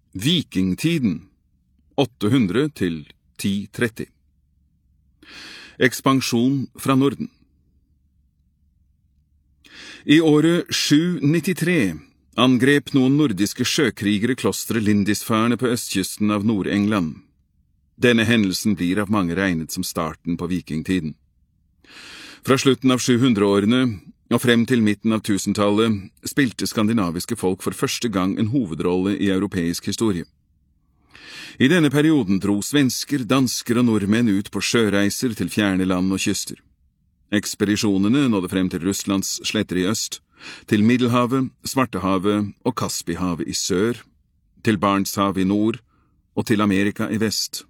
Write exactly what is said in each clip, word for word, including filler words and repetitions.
Vikingtiden, åtte hundre til ti tretti. Ekspansjon fra Norden. I året sju nittitre angrep noen nordiske sjøkrigere klosteret Lindisfarne på østkysten av Nord-England. Denne hendelsen blir av mange regnet som starten på vikingtiden. Fra slutten av sju hundre-årene og frem til midten av tusentallet spilte skandinaviske folk for første gang en hovedrolle i europeisk historie. I denne perioden dro svensker, dansker og nordmenn ut på sjøreiser til fjerne land og kyster. Ekspedisjonene nådde frem til Russlands sletter i øst, til Middelhavet, Svartehavet og Kaspihavet i sør, til Barentshavet i nord og til Amerika i vest.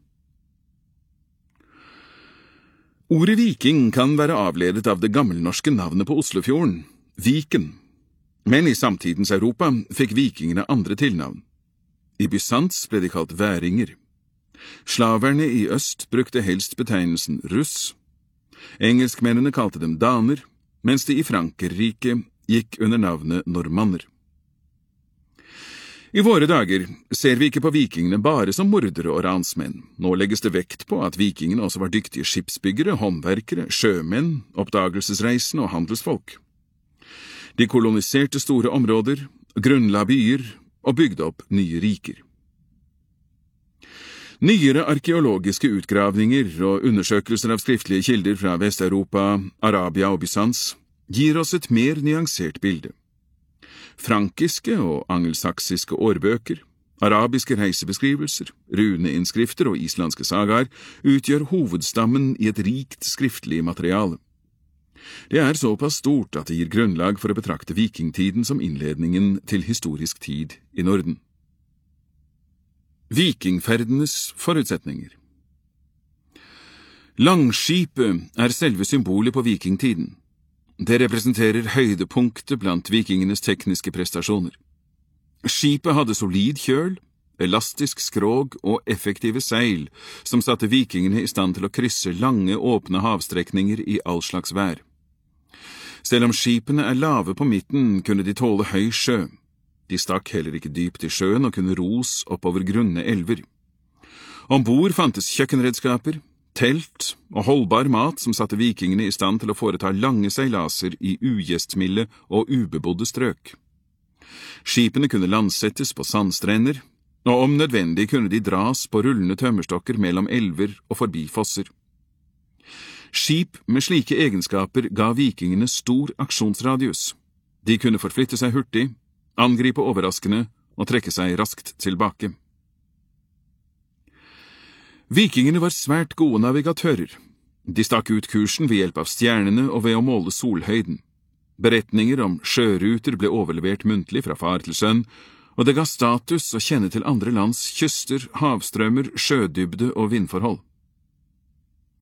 Ordet viking kan være avledet av det gammelnorske navnet på Oslofjorden, Viken, men i samtidens Europa fikk vikingene andre tilnavn. I Bysants ble de kalt væringer. Slaverne i øst brukte helst betegnelsen russ. Engelskmennene kalte dem daner, mens de i Frankerriket gikk under navnet normanner. I våre dager ser vi ikke på vikingene bare som mordere og ransmenn. Nå legges det vekt på at vikingene også var dyktige skipsbyggere, håndverkere, sjømenn, oppdagelsesreisende og handelsfolk. De koloniserte store områder, grunnla byer og bygde opp nye riker. Nyere arkeologiske utgravninger og undersøkelser av skriftlige kilder fra Vest-Europa, Arabia og Bysants gir oss et mer nyansert bilde. Frankiske og angelsaksiske årbøker, arabiske reisebeskrivelser, runeinnskrifter og islandske sagaer utgjør hovedstammen i et rikt skriftlig materiale. Det er såpass stort at det gir grunnlag for å betrakte vikingtiden som innledningen til historisk tid i Norden. Vikingferdenes forutsetninger. Langskipet er selve symbolet på vikingtiden. Det representerer høydepunktet blant vikingenes tekniske prestasjoner. Skipet hadde solid kjøl, elastisk skrog og effektive seil, som satte vikingene i stand til å krysse lange, åpne havstrekninger i all slags vær. Selv om skipene er lave på midten, kunne de tåle høy sjø. De stakk heller ikke dypt i sjøen og kunne ros oppover grunne elver. Ombord fantes kjøkkenredskaper, telt og holdbar mat som satte vikingene i stand til å foreta lange seilaser i ugjestmilde og ubebodde strøk. Skipene kunne landsettes på sandstrender, og om nødvendig kunne de dras på rullende tømmerstokker mellom elver og forbi fosser. Skip med slike egenskaper ga vikingene stor aksjonsradius. De kunne forflytte seg hurtig, angripe overraskende og trekke seg raskt tilbake. Vikingene var svært gode navigatører. De stakk ut kursen ved hjelp av stjernene og ved å måle solhøyden. Beretninger om sjøruter ble overlevert muntlig fra far til sønn, og det ga status å kjenne til andre lands kyster, havstrømmer, sjødybde og vindforhold.